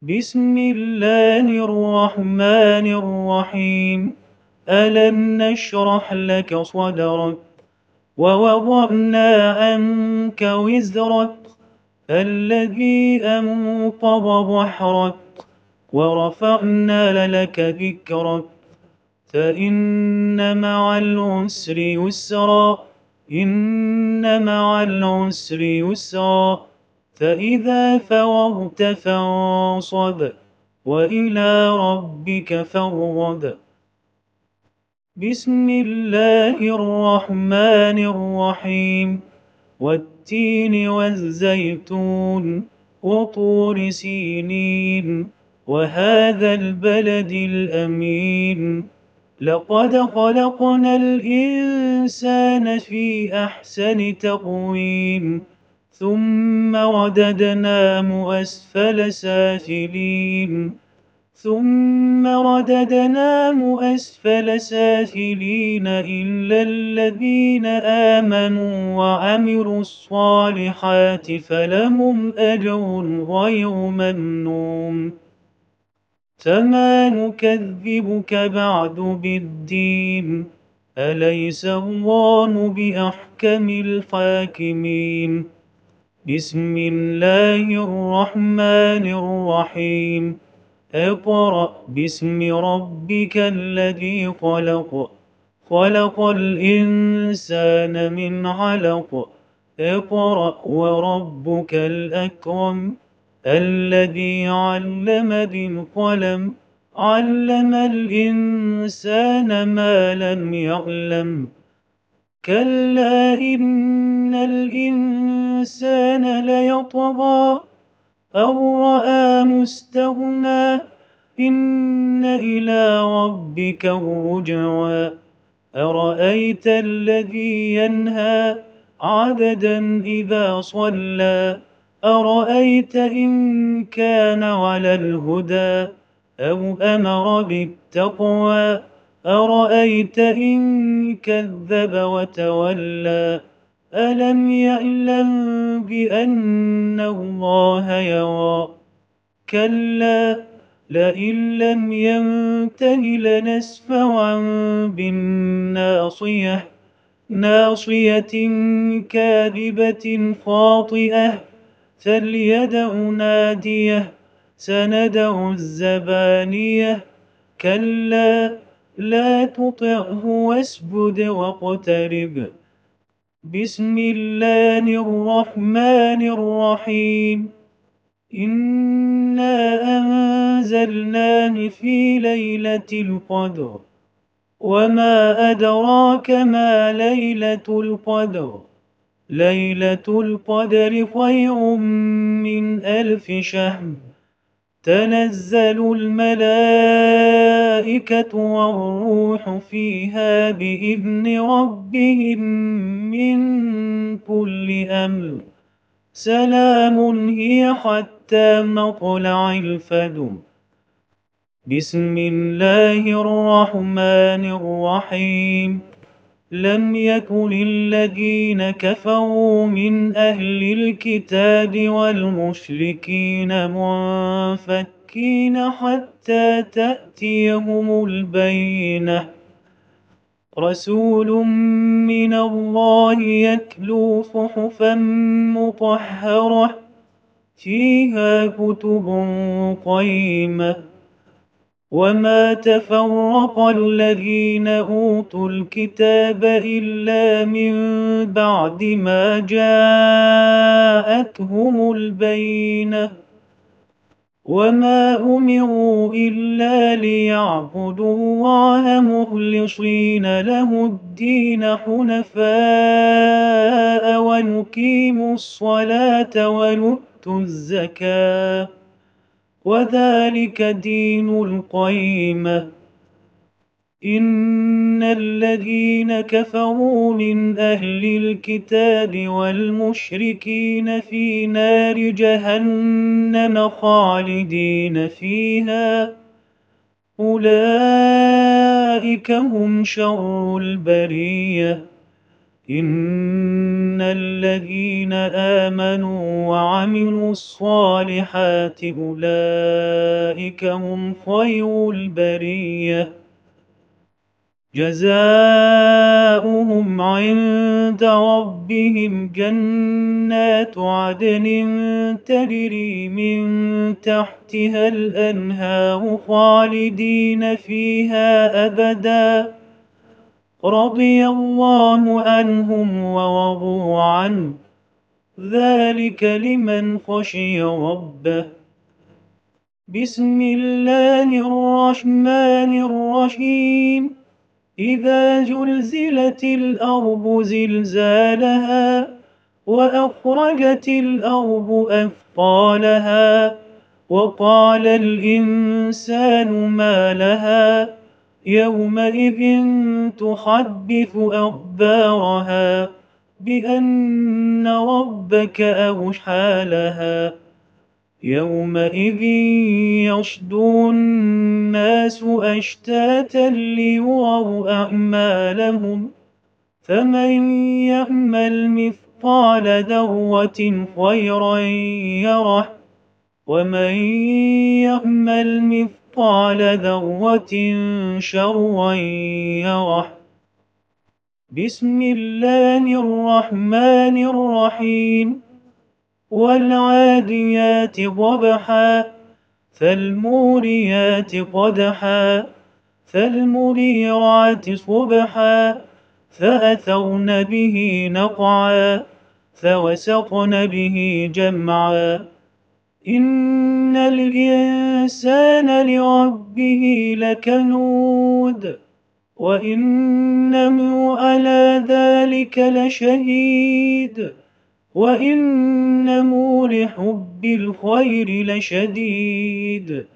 بسم الله الرحمن الرحيم. ألم نشرح لك صدرك ووضعنا عنك وزرك الذي أنقض ظهرك ورفعنا لك ذكرك فإن مع العسر يسرا إن مع العسر يسرا فإذا فرغت فانصب وإلى ربك فارغب. بسم الله الرحمن الرحيم. والتين والزيتون وطور سينين وهذا البلد الأمين لقد خلقنا الإنسان في أحسن تقويم ثم رددناه أسفل سافلين إلا الذين آمنوا وعملوا الصالحات فلهم أجر غير ممنون. فما نكذبك بعد بالدين أليس الله بأحكم الحاكمين. بسم الله الرحمن الرحيم. اقرأ باسم ربك الذي خلق خلق الإنسان من علق اقرأ وربك الأكرم الذي علم بالقلم علم الإنسان ما لم يعلم كلا إن الإنسان ليطغى أن رآه استغنى إن إلى ربك الرجعى أرأيت الذي ينهى عبدا إذا صلى أرأيت إن كان على الهدى أو أمر بالتقوى أرأيت إن كذب وتولى ألم يعلم بأن الله يرى كلا لئن لم ينته لنسفعا بالناصية ناصية كاذبة خاطئة فليدع ناديه سندع الزبانية كلا لا تطعه واسجد واقترب. بسم الله الرحمن الرحيم. إنا أنزلناه في ليلة القدر وما أدراك ما ليلة القدر ليلة القدر خير من 1000 شهر تنزل الملائكة والروح فيها بإذن ربهم من كل أمر سلام هي حتى مطلع الفجر. بسم الله الرحمن الرحيم. لم يكن الذين كفروا من أهل الكتاب والمشركين منفكين حتى تأتيهم البينة رسول من الله يتلو صحفا مطهرة فيها كتب قيمة وما تفرق الذين أوتوا الكتاب إلا من بعد ما جاءتهم البينة وما أمروا إلا ليعبدوا الله مخلصين له الدين حنفاء ويقيموا الصلاة ويؤتوا الزكاة وذلك دين القيمة. إن الذين كفروا من أهل الكتاب والمشركين في نار جهنم خالدين فيها أولئك هم شر البرية. إن الذين آمنوا وعملوا الصالحات أولئك هم خير البرية جزاؤهم عند ربهم جنات عدن تجري من تحتها الأنهار خالدين فيها أبدا رضي الله عنهم ورضوا عنه ذلك لمن خشي ربه بسم الله الرحمن الرحيم إذا زلزلت الأرض زلزالها وأخرجت الأرض أثقالها وقال الإنسان ما لها يومئذ تحدث أخبارها بأن ربك أوحى لها يومئذ يصدر الناس أشتاتا ليروا أعمالهم فمن يعمل مثقال ذرة خيرا يره ومن يعمل مثقال ذرة شرا يره بسم الله الرحمن الرحيم والعاديات ضبحا فالموريات قدحا فالمغيرات صبحا فأثرن به نقعا فوسطن به جمعا إن الإنسان لربه لكنود وإنه على ذلك لشهيد وإنه لحب الخير لشديد